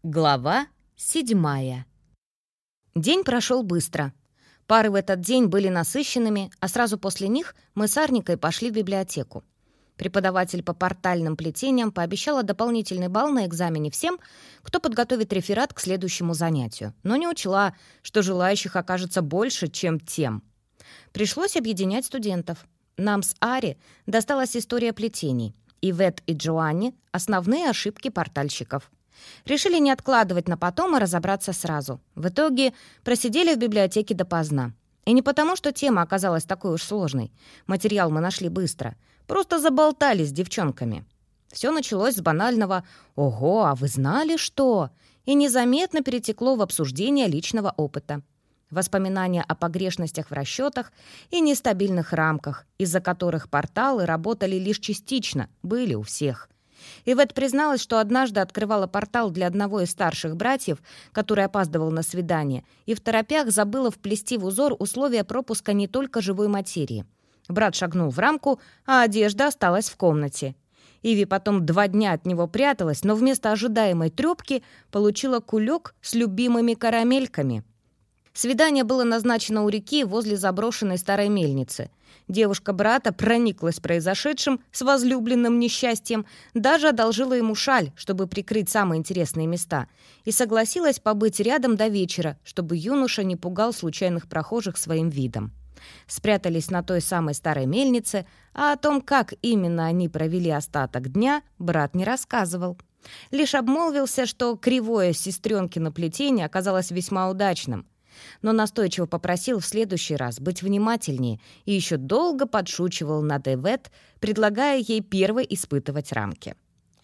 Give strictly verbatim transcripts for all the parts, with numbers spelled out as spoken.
Глава седьмая. День прошел быстро. Пары в этот день были насыщенными, а сразу после них мы с Арникой пошли в библиотеку. Преподаватель по портальным плетениям пообещала дополнительный балл на экзамене всем, кто подготовит реферат к следующему занятию, но не учла, что желающих окажется больше, чем тем. Пришлось объединять студентов. Нам с Ари досталась история плетений. Ивет и Джоанне — основные ошибки портальщиков. Решили не откладывать на потом, а разобраться сразу. В итоге просидели в библиотеке допоздна. И не потому, что тема оказалась такой уж сложной. Материал мы нашли быстро. Просто заболтали с девчонками. Все началось с банального «Ого, а вы знали что?» и незаметно перетекло в обсуждение личного опыта. Воспоминания о погрешностях в расчетах и нестабильных рамках, из-за которых порталы работали лишь частично, были у всех. Ивет призналась, что однажды открывала портал для одного из старших братьев, который опаздывал на свидание, и второпях забыла вплести в узор условия пропуска не только живой материи. Брат шагнул в рамку, а одежда осталась в комнате. Иви потом два дня от него пряталась, но вместо ожидаемой трёпки получила кулек с любимыми карамельками. Свидание было назначено у реки возле заброшенной старой мельницы. Девушка брата прониклась произошедшим с возлюбленным несчастьем, даже одолжила ему шаль, чтобы прикрыть самые интересные места, и согласилась побыть рядом до вечера, чтобы юноша не пугал случайных прохожих своим видом. Спрятались на той самой старой мельнице, а о том, как именно они провели остаток дня, брат не рассказывал. Лишь обмолвился, что кривое сестренкино плетение оказалось весьма удачным, но настойчиво попросил в следующий раз быть внимательнее и еще долго подшучивал над Ивет, предлагая ей первой испытывать рамки.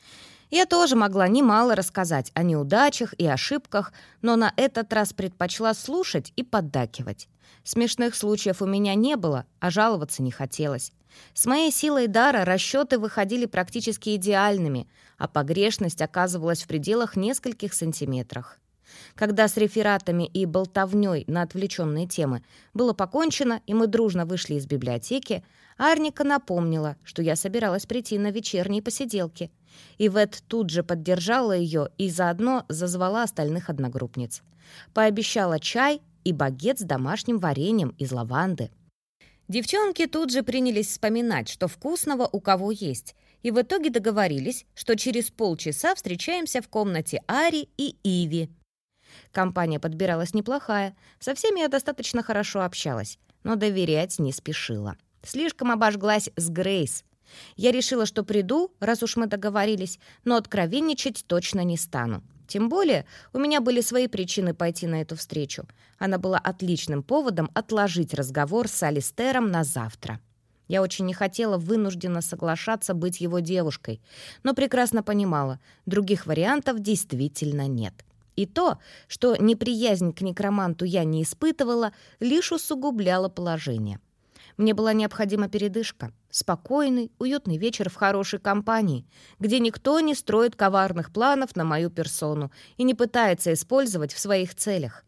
Я тоже могла немало рассказать о неудачах и ошибках, но на этот раз предпочла слушать и поддакивать. Смешных случаев у меня не было, а жаловаться не хотелось. С моей силой дара расчеты выходили практически идеальными, а погрешность оказывалась в пределах нескольких сантиметров. Когда с рефератами и болтовнёй на отвлеченные темы было покончено, и мы дружно вышли из библиотеки, Арника напомнила, что я собиралась прийти на вечерние посиделки. Ивет тут же поддержала ее и заодно зазвала остальных одногруппниц. Пообещала чай и багет с домашним вареньем из лаванды. Девчонки тут же принялись вспоминать, что вкусного у кого есть, и в итоге договорились, что через полчаса встречаемся в комнате Ари и Иви. Компания подбиралась неплохая, со всеми я достаточно хорошо общалась, но доверять не спешила. Слишком обожглась с Грейс. Я решила, что приду, раз уж мы договорились, но откровенничать точно не стану. Тем более у меня были свои причины пойти на эту встречу. Она была отличным поводом отложить разговор с Алистером на завтра. Я очень не хотела вынужденно соглашаться быть его девушкой, но прекрасно понимала, других вариантов действительно нет. И то, что неприязнь к некроманту я не испытывала, лишь усугубляло положение. Мне была необходима передышка, спокойный, уютный вечер в хорошей компании, где никто не строит коварных планов на мою персону и не пытается использовать в своих целях.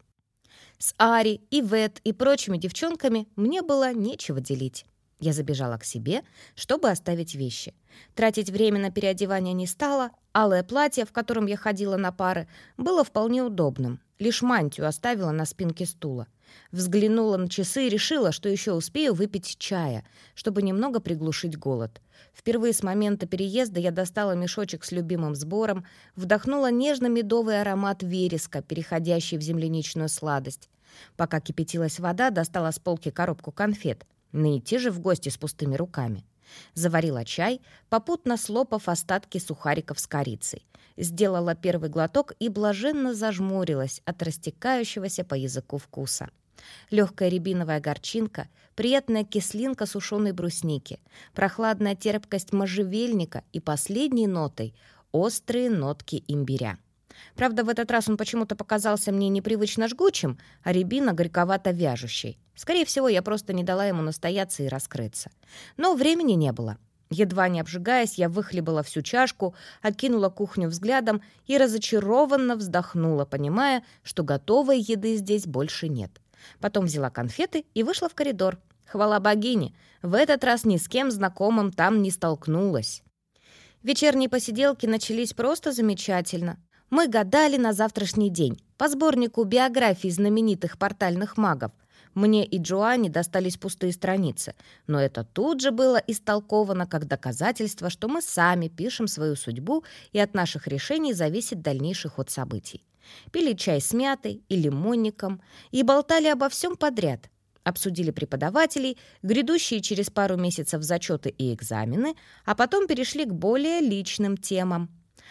С Ари, Ивет и прочими девчонками мне было нечего делить. Я забежала к себе, чтобы оставить вещи. Тратить время на переодевание не стала. Алое платье, в котором я ходила на пары, было вполне удобным. Лишь мантию оставила на спинке стула. Взглянула на часы и решила, что еще успею выпить чая, чтобы немного приглушить голод. Впервые с момента переезда я достала мешочек с любимым сбором, вдохнула нежно-медовый аромат вереска, переходящий в земляничную сладость. Пока кипятилась вода, достала с полки коробку конфет. Не идти же в гости с пустыми руками. Заварила чай, попутно слопав остатки сухариков с корицей. Сделала первый глоток и блаженно зажмурилась от растекающегося по языку вкуса. Легкая рябиновая горчинка, приятная кислинка сушеной брусники, прохладная терпкость можжевельника и последней нотой — острые нотки имбиря. Правда, в этот раз он почему-то показался мне непривычно жгучим, а рябина горьковато вяжущей. Скорее всего, я просто не дала ему настояться и раскрыться. Но времени не было. Едва не обжигаясь, я выхлебала всю чашку, окинула кухню взглядом и разочарованно вздохнула, понимая, что готовой еды здесь больше нет. Потом взяла конфеты и вышла в коридор. Хвала богине, в этот раз ни с кем знакомым там не столкнулась. Вечерние посиделки начались просто замечательно. Мы гадали на завтрашний день по сборнику биографий знаменитых портальных магов. Мне и Джоанне достались пустые страницы, но это тут же было истолковано как доказательство, что мы сами пишем свою судьбу, и от наших решений зависит дальнейший ход событий. Пили чай с мятой и лимонником и болтали обо всем подряд. Обсудили преподавателей, грядущие через пару месяцев зачеты и экзамены, а потом перешли к более личным темам.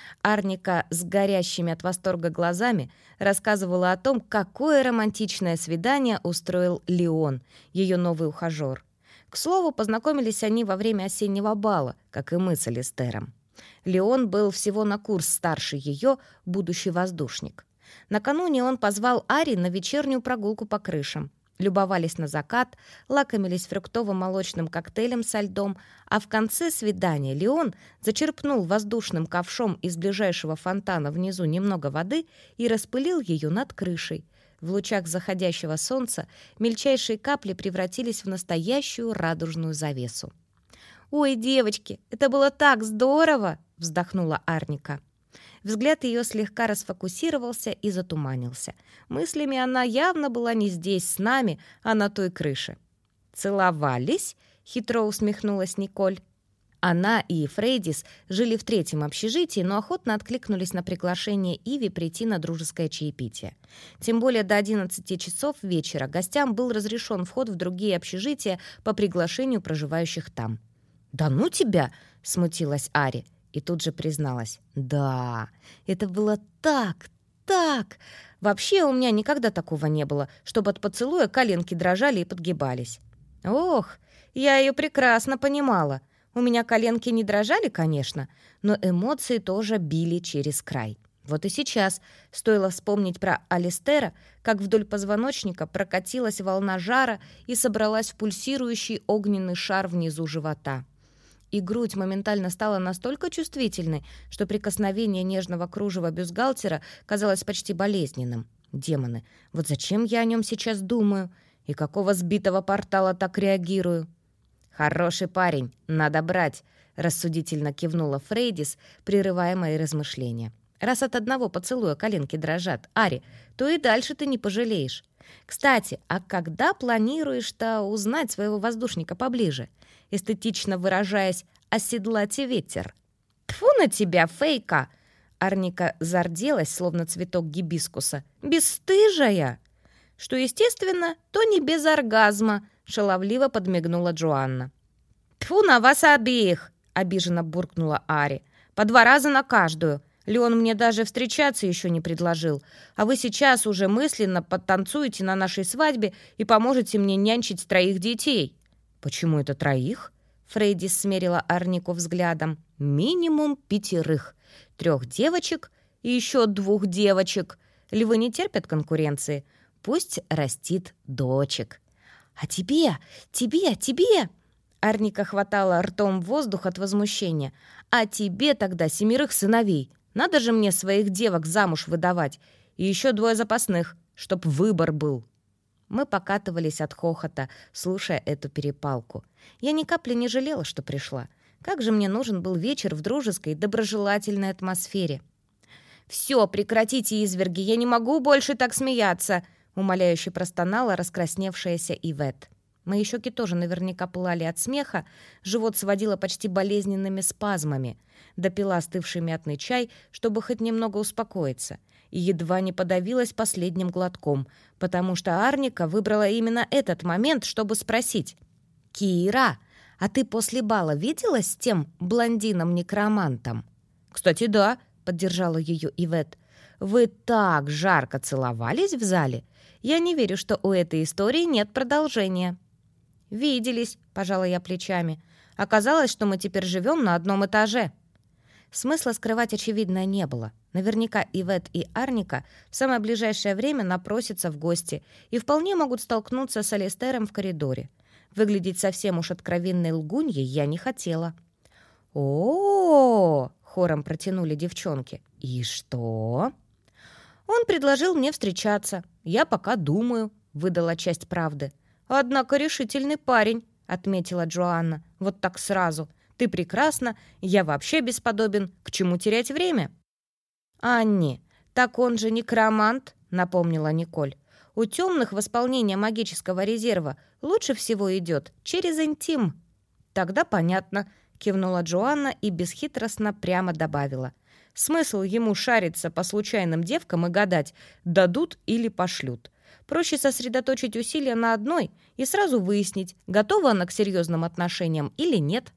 Арника с горящими от восторга глазами рассказывала о том, какое романтичное свидание устроил Леон, ее новый ухажер. К слову, познакомились они во время осеннего бала, как и мы с Алистером. Леон был всего на курс старше ее, будущий воздушник. Накануне он позвал Ари на вечернюю прогулку по крышам. Любовались на закат, лакомились фруктово-молочным коктейлем со льдом, а в конце свидания Леон зачерпнул воздушным ковшом из ближайшего фонтана внизу немного воды и распылил ее над крышей. В лучах заходящего солнца мельчайшие капли превратились в настоящую радужную завесу. «Ой, девочки, это было так здорово!» — вздохнула Арника. Взгляд ее слегка расфокусировался и затуманился. Мыслями она явно была не здесь с нами, а на той крыше. «Целовались?» — хитро усмехнулась Николь. Она и Фрейдис жили в третьем общежитии, но охотно откликнулись на приглашение Иви прийти на дружеское чаепитие. Тем более до одиннадцати часов вечера гостям был разрешен вход в другие общежития по приглашению проживающих там. «Да ну тебя!» — смутилась Ари. И тут же призналась: «Да, это было так, так! Вообще у меня никогда такого не было, чтобы от поцелуя коленки дрожали и подгибались». «Ох, я ее прекрасно понимала. У меня коленки не дрожали, конечно, но эмоции тоже били через край. Вот и сейчас стоило вспомнить про Алистера, как вдоль позвоночника прокатилась волна жара и собралась в пульсирующий огненный шар внизу живота. И грудь моментально стала настолько чувствительной, что прикосновение нежного кружева бюстгальтера казалось почти болезненным. Демоны, вот зачем я о нем сейчас думаю? И какого сбитого портала так реагирую? «Хороший парень, надо брать», — рассудительно кивнула Фрейдис, прерывая мои размышления. «Раз от одного поцелуя коленки дрожат, Ари, то и дальше ты не пожалеешь. Кстати, а когда планируешь-то узнать своего воздушника поближе? Эстетично выражаясь, оседлать ветер». «Тьфу на тебя, Фейка!» Арника зарделась, словно цветок гибискуса. «Бесстыжая!» «Что естественно, то не без оргазма», — шаловливо подмигнула Джоанна. «Тьфу на вас обеих!» — обиженно буркнула Ари. «По два раза на каждую. Леон мне даже встречаться еще не предложил, а вы сейчас уже мысленно подтанцуете на нашей свадьбе и поможете мне нянчить троих детей». «Почему это троих?» Фрейдис смерила Арнику взглядом. «Минимум пятерых. Трех девочек и еще двух девочек. Львы не терпят конкуренции. Пусть растит дочек». «А тебе, тебе, тебе!» Арника хватала ртом воздух от возмущения. «А тебе тогда семерых сыновей. Надо же мне своих девок замуж выдавать. И еще двое запасных, чтоб выбор был». Мы покатывались от хохота, слушая эту перепалку. Я ни капли не жалела, что пришла. Как же мне нужен был вечер в дружеской, доброжелательной атмосфере. «Все, прекратите изверги, я не могу больше так смеяться!» умоляюще простонала раскрасневшаяся Ивет. Мои щеки тоже наверняка пылали от смеха, живот сводило почти болезненными спазмами. Допила остывший мятный чай, чтобы хоть немного успокоиться, и едва не подавилась последним глотком, потому что Арника выбрала именно этот момент, чтобы спросить: «Кира, а ты после бала виделась с тем блондином-некромантом?» «Кстати, да», — поддержала ее Ивет. «Вы так жарко целовались в зале? Я не верю, что у этой истории нет продолжения». «Виделись», — пожала я плечами. «Оказалось, что мы теперь живем на одном этаже». Смысла скрывать очевидно не было. Наверняка Ивет и Арника в самое ближайшее время напросятся в гости и вполне могут столкнуться с Алистером в коридоре. Выглядеть совсем уж откровенной лгуньей я не хотела. «О-о-о!» — хором протянули девчонки. «И что?» «Он предложил мне встречаться. Я пока думаю», — выдала часть правды. «Однако решительный парень», — отметила Джоанна. «Вот так сразу. Ты прекрасна, я вообще бесподобен. К чему терять время?» «Анни, «Так он же некромант», — напомнила Николь. «У темных восполнение магического резерва лучше всего идет через интим». «Тогда понятно», — кивнула Джоанна и бесхитростно прямо добавила. «Смысл ему шариться по случайным девкам и гадать, дадут или пошлют. Проще сосредоточить усилия на одной и сразу выяснить, готова она к серьезным отношениям или нет».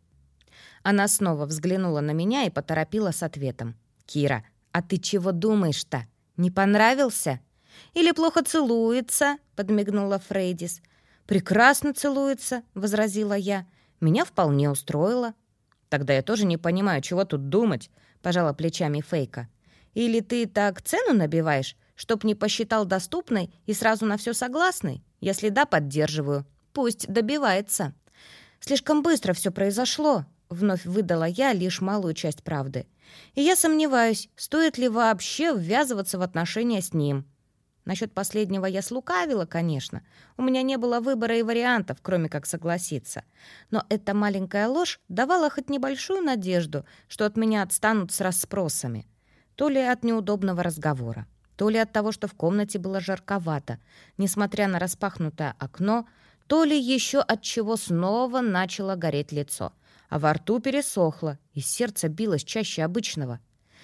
Она снова взглянула на меня и поторопила с ответом. «Кира, а ты чего думаешь-то? Не понравился? Или плохо целуется?» — подмигнула Фрейдис. «Прекрасно целуется», — возразила я. «Меня вполне устроило». «Тогда я тоже не понимаю, чего тут думать», — пожала плечами Фейка. «Или ты так цену набиваешь, чтоб не посчитал доступной и сразу на все согласный? Если да, поддерживаю. Пусть добивается». «Слишком быстро все произошло», — вновь выдала я лишь малую часть правды. «И я сомневаюсь, стоит ли вообще ввязываться в отношения с ним». Насчет последнего я слукавила, конечно. У меня не было выбора и вариантов, кроме как согласиться. Но эта маленькая ложь давала хоть небольшую надежду, что от меня отстанут с расспросами. То ли от неудобного разговора, то ли от того, что в комнате было жарковато, несмотря на распахнутое окно, то ли еще от чего снова начало гореть лицо, а во рту пересохло, и сердце билось чаще обычного.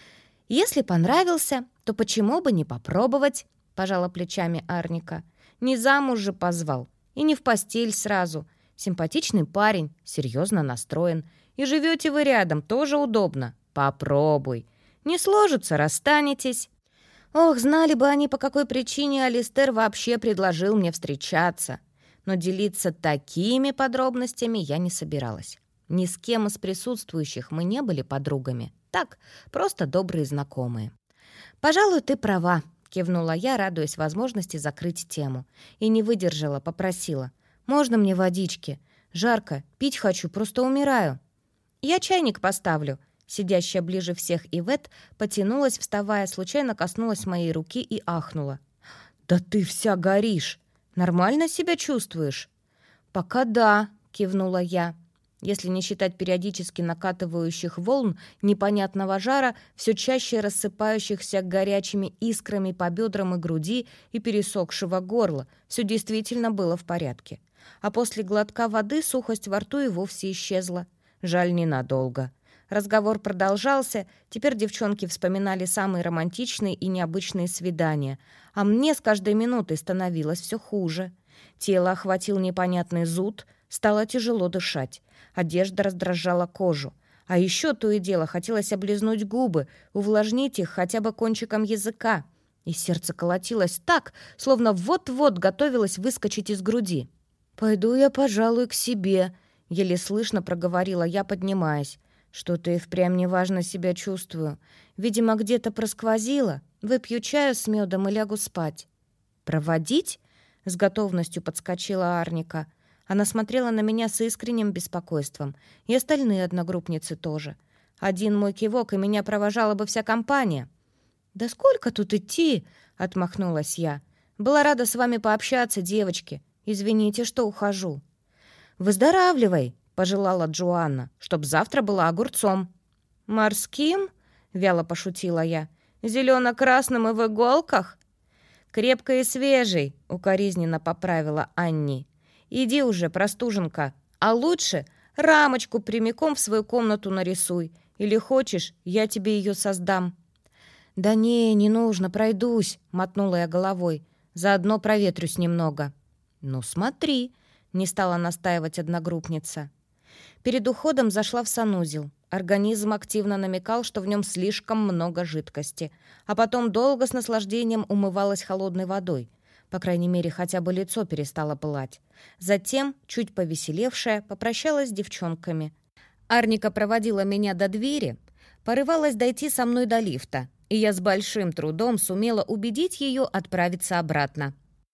«Если понравился, то почему бы не попробовать?» — пожала плечами Арника. «Не замуж же позвал, и не в постель сразу. Симпатичный парень, серьезно настроен. И живете вы рядом, тоже удобно. Попробуй. Не сложится — расстанетесь». Ох, знали бы они, по какой причине Алистер вообще предложил мне встречаться. Но делиться такими подробностями я не собиралась. Ни с кем из присутствующих мы не были подругами. Так, просто добрые знакомые. «Пожалуй, ты права», — кивнула я, радуясь возможности закрыть тему. И не выдержала, попросила. «Можно мне водички? Жарко, пить хочу, просто умираю». «Я чайник поставлю». Сидящая ближе всех Ивет потянулась, вставая, случайно коснулась моей руки и ахнула. «Да ты вся горишь! Нормально себя чувствуешь?» «Пока да», — кивнула я. Если не считать периодически накатывающих волн непонятного жара, все чаще рассыпающихся горячими искрами по бедрам и груди и пересохшего горла, все действительно было в порядке. А после глотка воды сухость во рту и вовсе исчезла. Жаль, ненадолго. Разговор продолжался, теперь девчонки вспоминали самые романтичные и необычные свидания, а мне с каждой минутой становилось все хуже. Тело охватил непонятный зуд, стало тяжело дышать, одежда раздражала кожу. А еще то и дело хотелось облизнуть губы, увлажнить их хотя бы кончиком языка. И сердце колотилось так, словно вот-вот готовилось выскочить из груди. «Пойду я, пожалуй, к себе», — еле слышно проговорила я, поднимаясь. «Что-то и впрямь неважно себя чувствую. Видимо, где-то просквозило. Выпью чаю с медом и лягу спать». «Проводить?» — с готовностью подскочила Арника. Она смотрела на меня с искренним беспокойством. И остальные одногруппницы тоже. Один мой кивок, и меня провожала бы вся компания. «Да сколько тут идти?» — отмахнулась я. «Была рада с вами пообщаться, девочки. Извините, что ухожу». «Выздоравливай!» — пожелала Джоанна, «чтоб завтра была огурцом». «Морским?» — вяло пошутила я. «Зелено-красным и в иголках?» «Крепкой и свежей», — укоризненно поправила Анни. «Иди уже, простуженка, а лучше рамочку прямиком в свою комнату нарисуй. Или хочешь, я тебе ее создам». «Да не, не нужно, пройдусь», — мотнула я головой. «Заодно проветрюсь немного». «Ну смотри», — не стала настаивать одногруппница. Перед уходом зашла в санузел. Организм активно намекал, что в нем слишком много жидкости, а потом долго с наслаждением умывалась холодной водой. По крайней мере, хотя бы лицо перестало пылать. Затем, чуть повеселевшая, попрощалась с девчонками. Арника проводила меня до двери, порывалась дойти со мной до лифта, и я с большим трудом сумела убедить ее отправиться обратно.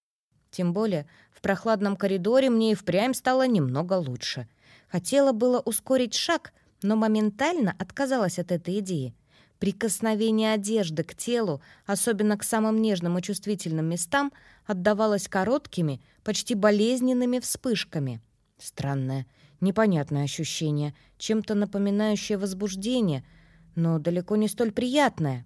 Тем более, в прохладном коридоре мне и впрямь стало немного лучше. Хотела было ускорить шаг, но моментально отказалась от этой идеи. Прикосновение одежды к телу, особенно к самым нежным и чувствительным местам, отдавалось короткими, почти болезненными вспышками. Странное, непонятное ощущение, чем-то напоминающее возбуждение, но далеко не столь приятное.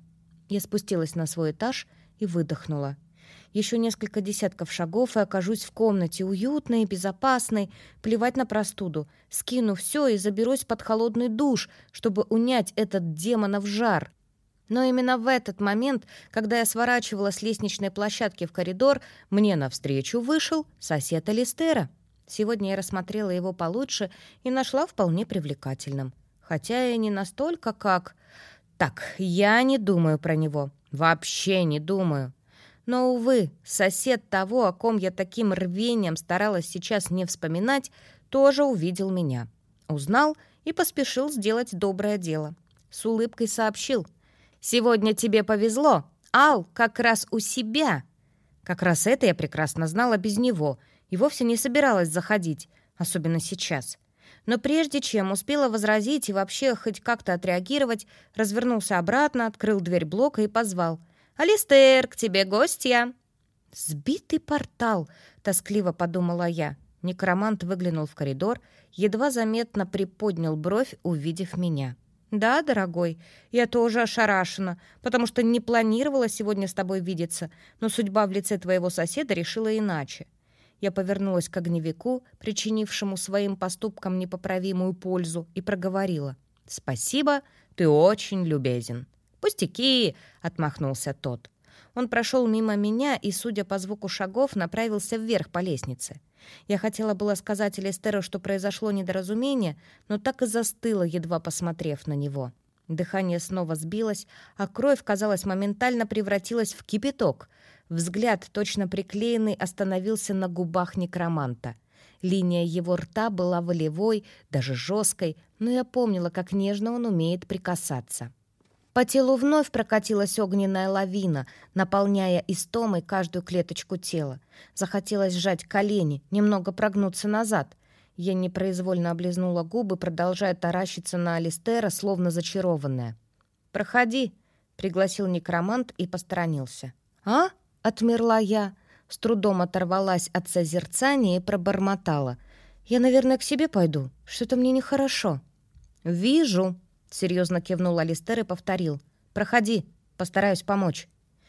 Я спустилась на свой этаж и выдохнула. Еще несколько десятков шагов, и окажусь в комнате, уютной и безопасной, плевать на простуду. Скину все и заберусь под холодный душ, чтобы унять этот демонов жар. Но именно в этот момент, когда я сворачивала с лестничной площадки в коридор, мне навстречу вышел сосед Алистера. Сегодня я рассмотрела его получше и нашла вполне привлекательным. Хотя и не настолько, как... Так, я не думаю про него. Вообще не думаю. Но, увы, сосед того, о ком я таким рвением старалась сейчас не вспоминать, тоже увидел меня. Узнал и поспешил сделать доброе дело. С улыбкой сообщил: «Сегодня тебе повезло, Ал как раз у себя». Как раз это я прекрасно знала без него и вовсе не собиралась заходить, особенно сейчас. Но прежде чем успела возразить и вообще хоть как-то отреагировать, развернулся обратно, открыл дверь блока и позвал: «Алистер, к тебе гостья!» «Сбитый портал!» — тоскливо подумала я. Некромант выглянул в коридор, едва заметно приподнял бровь, увидев меня. «Да, дорогой, я тоже ошарашена, потому что не планировала сегодня с тобой видеться, но судьба в лице твоего соседа решила иначе». Я повернулась к огневику, причинившему своим поступкам непоправимую пользу, и проговорила: «Спасибо, ты очень любезен». «Пустяки!» — отмахнулся тот. Он прошел мимо меня и, судя по звуку шагов, направился вверх по лестнице. Я хотела было сказать Алистеру, что произошло недоразумение, но так и застыла, едва посмотрев на него. Дыхание снова сбилось, а кровь, казалось, моментально превратилась в кипяток. Взгляд, точно приклеенный, остановился на губах некроманта. Линия его рта была волевой, даже жесткой, но я помнила, как нежно он умеет прикасаться. По телу вновь прокатилась огненная лавина, наполняя истомой каждую клеточку тела. Захотелось сжать колени, немного прогнуться назад. Я непроизвольно облизнула губы, продолжая таращиться на Алистера, словно зачарованная. «Проходи», — пригласил некромант и посторонился. «А?» — отмерла я, с трудом оторвалась от созерцания и пробормотала: «Я, наверное, к себе пойду. Что-то мне нехорошо». «Вижу», — серьезно кивнул Алистер и повторил: «Проходи, постараюсь помочь».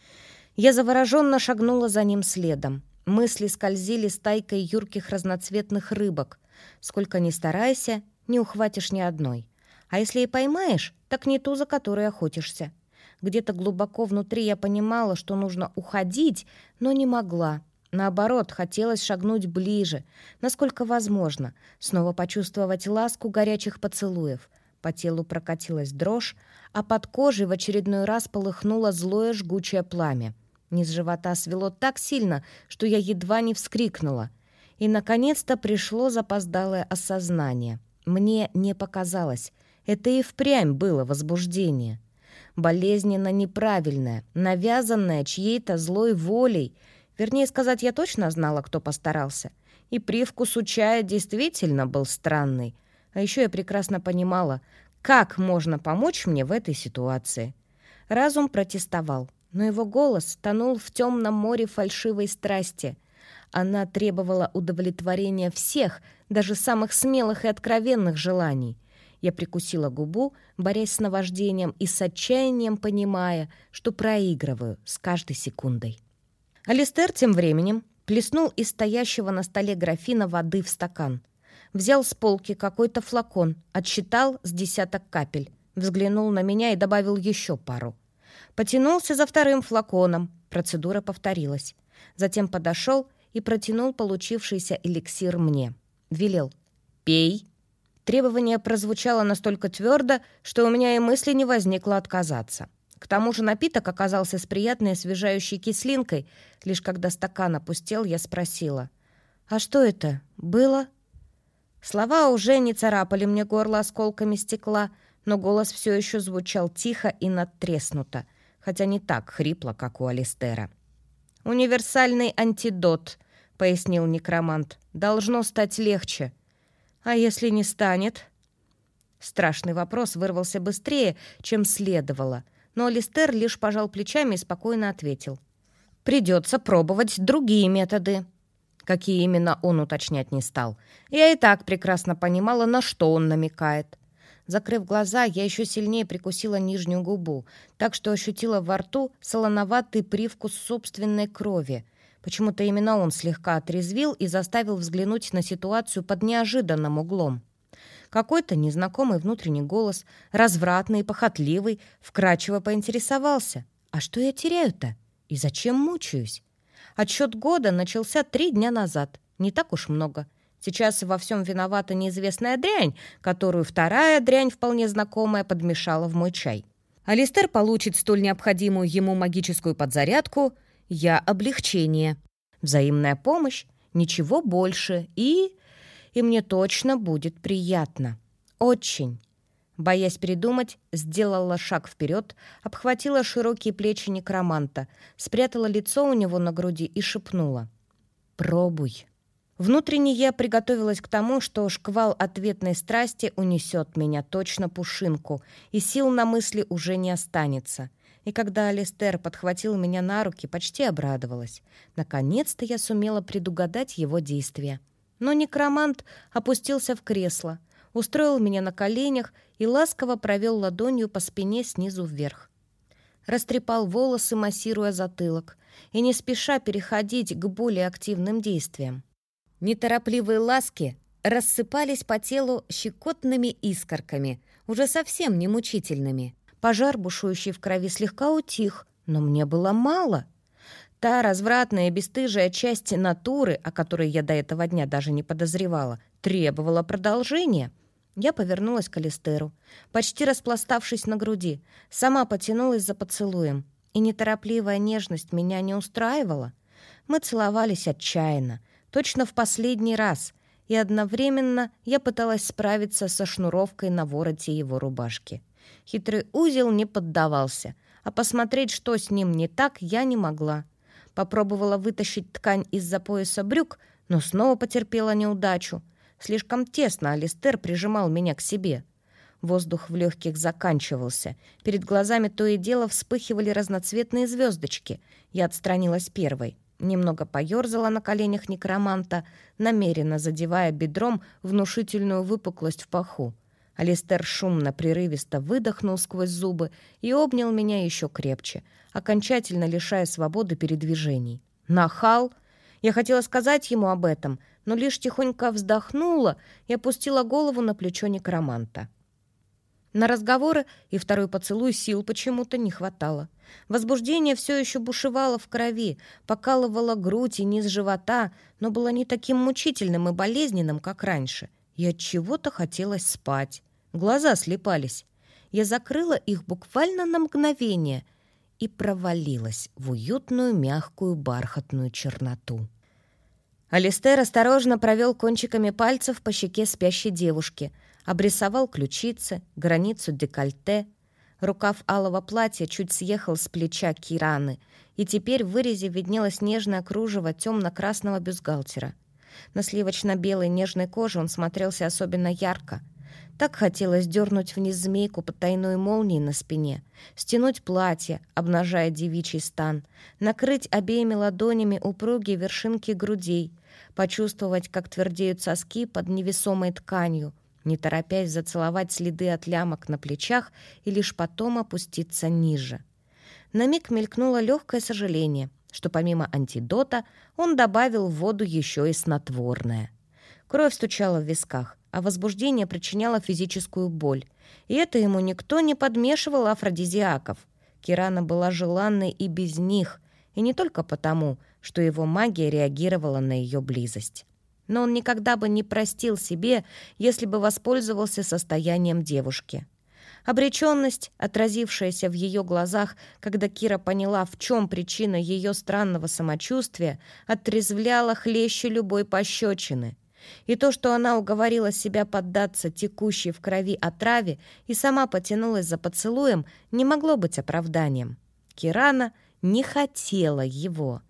Я завороженно шагнула за ним следом. Мысли скользили стайкой юрких разноцветных рыбок. Сколько ни старайся, не ухватишь ни одной. А если и поймаешь, так не ту, за которой охотишься. Где-то глубоко внутри я понимала, что нужно уходить, но не могла. Наоборот, хотелось шагнуть ближе, насколько возможно, снова почувствовать ласку горячих поцелуев. По телу прокатилась дрожь, а под кожей в очередной раз полыхнуло злое жгучее пламя. Низ живота свело так сильно, что я едва не вскрикнула. И, наконец-то, пришло запоздалое осознание. Мне не показалось. Это и впрямь было возбуждение. Болезненно неправильное, навязанное чьей-то злой волей. Вернее сказать, я точно знала, кто постарался. И привкус у чая действительно был странный. А еще я прекрасно понимала, как можно помочь мне в этой ситуации. Разум протестовал, но его голос тонул в темном море фальшивой страсти. Она требовала удовлетворения всех, даже самых смелых и откровенных желаний. Я прикусила губу, борясь с наваждением и с отчаянием понимая, что проигрываю с каждой секундой. Алистер тем временем плеснул из стоящего на столе графина воды в стакан. Взял с полки какой-то флакон, отсчитал с десяток капель, взглянул на меня и добавил еще пару. Потянулся за вторым флаконом, процедура повторилась. Затем подошел и протянул получившийся эликсир мне. Велел: «Пей». Требование прозвучало настолько твердо, что у меня и мысли не возникло отказаться. К тому же напиток оказался с приятной освежающей кислинкой. Лишь когда стакан опустел, я спросила: «А что это было?» Слова уже не царапали мне горло осколками стекла, но голос все еще звучал тихо и надтреснуто, хотя не так хрипло, как у Алистера. «Универсальный антидот», — пояснил некромант. «Должно стать легче». «А если не станет?» Страшный вопрос вырвался быстрее, чем следовало, но Алистер лишь пожал плечами и спокойно ответил: «Придется пробовать другие методы». Какие именно, он уточнять не стал. Я и так прекрасно понимала, на что он намекает. Закрыв глаза, я еще сильнее прикусила нижнюю губу, так что ощутила во рту солоноватый привкус собственной крови. Почему-то именно он слегка отрезвил и заставил взглянуть на ситуацию под неожиданным углом. Какой-то незнакомый внутренний голос, развратный и похотливый, вкрадчиво поинтересовался: «А что я теряю-то? И зачем мучаюсь?» Отсчет года начался три дня назад. Не так уж много. Сейчас во всем виновата неизвестная дрянь, которую вторая дрянь, вполне знакомая, подмешала в мой чай. Алистер получит столь необходимую ему магическую подзарядку, я — облегчение. Взаимная помощь, ничего больше, и... И мне точно будет приятно. Очень. Боясь передумать, сделала шаг вперед, обхватила широкие плечи некроманта, спрятала лицо у него на груди и шепнула: «Пробуй». Внутренне я приготовилась к тому, что шквал ответной страсти унесет меня точно пушинку, и сил на мысли уже не останется. И когда Алистер подхватил меня на руки, почти обрадовалась. Наконец-то я сумела предугадать его действия. Но некромант опустился в кресло, устроил меня на коленях и ласково провел ладонью по спине снизу вверх. Растрепал волосы, массируя затылок, и не спеша переходить к более активным действиям. Неторопливые ласки рассыпались по телу щекотными искорками, уже совсем не мучительными. Пожар, бушующий в крови, слегка утих, но мне было мало. Та развратная и бесстыжая часть натуры, о которой я до этого дня даже не подозревала, требовала продолжения. Я повернулась к Алистеру, почти распластавшись на груди, сама потянулась за поцелуем, и неторопливая нежность меня не устраивала. Мы целовались отчаянно, точно в последний раз, и одновременно я пыталась справиться со шнуровкой на вороте его рубашки. Хитрый узел не поддавался, а посмотреть, что с ним не так, я не могла. Попробовала вытащить ткань из-за пояса брюк, но снова потерпела неудачу. Слишком тесно Алистер прижимал меня к себе. Воздух в легких заканчивался. Перед глазами то и дело вспыхивали разноцветные звездочки. Я отстранилась первой. Немного поерзала на коленях некроманта, намеренно задевая бедром внушительную выпуклость в паху. Алистер шумно, прерывисто выдохнул сквозь зубы и обнял меня еще крепче, окончательно лишая свободы передвижений. Нахал! Я хотела сказать ему об этом, но лишь тихонько вздохнула и опустила голову на плечо некроманта. На разговоры и второй поцелуй сил почему-то не хватало. Возбуждение все еще бушевало в крови, покалывало грудь и низ живота, но было не таким мучительным и болезненным, как раньше. И от чего-то хотелось спать. Глаза слепались. Я закрыла их буквально на мгновение и провалилась в уютную, мягкую, бархатную черноту. Алистер осторожно провел кончиками пальцев по щеке спящей девушки, обрисовал ключицы, границу декольте. Рукав алого платья чуть съехал с плеча Кираны, и теперь в вырезе виднелось нежное кружево темно-красного бюстгальтера. На сливочно-белой нежной коже он смотрелся особенно ярко. Так хотелось дернуть вниз змейку потайной молнией на спине, стянуть платье, обнажая девичий стан, накрыть обеими ладонями упругие вершинки грудей, почувствовать, как твердеют соски под невесомой тканью, не торопясь зацеловать следы от лямок на плечах и лишь потом опуститься ниже. На миг мелькнуло легкое сожаление, что помимо антидота он добавил в воду еще и снотворное. Кровь стучала в висках, а возбуждение причиняло физическую боль. И это ему никто не подмешивал афродизиаков. Кирана была желанной и без них, и не только потому, что его магия реагировала на ее близость. Но он никогда бы не простил себе, если бы воспользовался состоянием девушки. Обреченность, отразившаяся в ее глазах, когда Кира поняла, в чем причина ее странного самочувствия, отрезвляла хлеще любой пощечины. И то, что она уговорила себя поддаться текущей в крови отраве и сама потянулась за поцелуем, не могло быть оправданием. Кирана не хотела его.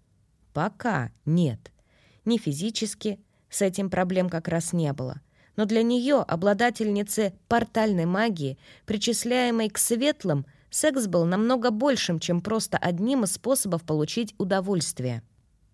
Пока нет. Ни физически, с этим проблем как раз не было. Но для нее, обладательницы портальной магии, причисляемой к светлым, секс был намного большим, чем просто одним из способов получить удовольствие.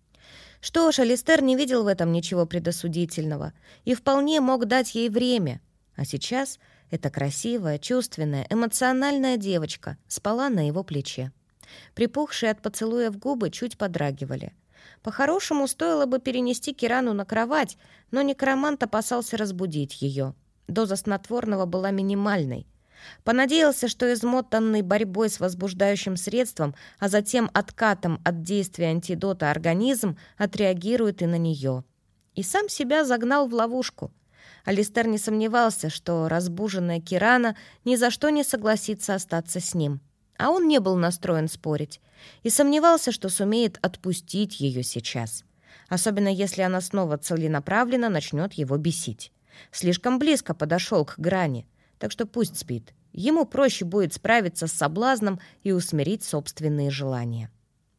Что ж, Алистер не видел в этом ничего предосудительного и вполне мог дать ей время. А сейчас Эта красивая, чувственная, эмоциональная девочка спала на его плече. Припухшие от поцелуев губы чуть подрагивали. По-хорошему, стоило бы перенести Кирану на кровать, но некромант опасался разбудить ее. Доза снотворного была минимальной. Понадеялся, что измотанный борьбой с возбуждающим средством, а затем откатом от действия антидота организм отреагирует и на нее. И сам себя загнал в ловушку. Алистер не сомневался, что разбуженная Кирана ни за что не согласится остаться с ним. А он не был настроен спорить и сомневался, что сумеет отпустить ее сейчас. Особенно если она снова целенаправленно начнет его бесить. Слишком близко подошел к грани, так что пусть спит. Ему проще будет справиться с соблазном и усмирить собственные желания.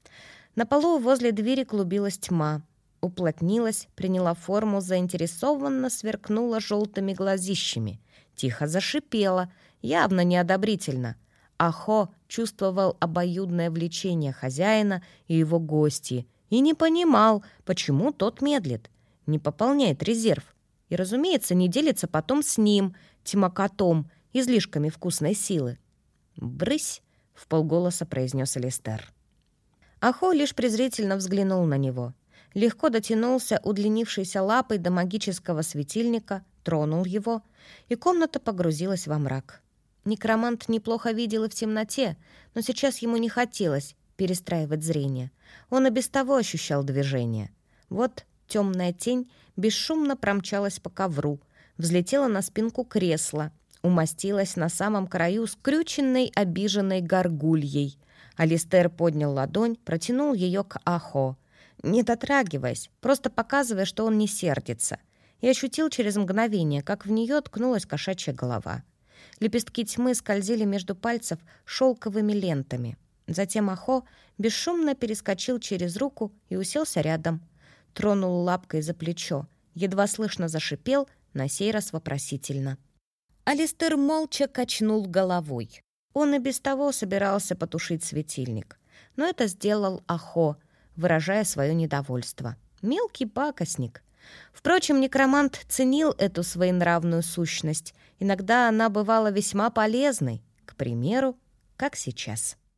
На полу возле двери клубилась тьма. Уплотнилась, приняла форму, заинтересованно сверкнула желтыми глазищами. Тихо зашипела, явно неодобрительно. Ахо чувствовал обоюдное влечение хозяина и его гостьи и не понимал, почему тот медлит, не пополняет резерв. И, разумеется, не делится потом с ним, тьмокотом, излишками вкусной силы. «Брысь!» — вполголоса произнес Алистер. Ахо лишь презрительно взглянул на него. Легко дотянулся удлинившейся лапой до магического светильника, тронул его, и комната погрузилась во мрак. Некромант неплохо видел и в темноте, но сейчас ему не хотелось перестраивать зрение. Он и без того ощущал движение. Вот темная тень бесшумно промчалась по ковру, взлетела на спинку кресла, умостилась на самом краю скрюченной, обиженной горгульей. Алистер поднял ладонь, протянул ее к Ахо, не дотрагиваясь, просто показывая, что он не сердится, и ощутил через мгновение, как в нее ткнулась кошачья голова. Лепестки тьмы скользили между пальцев шелковыми лентами. Затем Ахо бесшумно перескочил через руку и уселся рядом. Тронул лапкой за плечо, едва слышно зашипел, на сей раз вопросительно. Алистер молча качнул головой. Он и без того собирался потушить светильник. Но это сделал Ахо, выражая свое недовольство. Мелкий пакостник. Впрочем, некромант ценил эту своенравную сущность. Иногда она бывала весьма полезной, к примеру, как сейчас.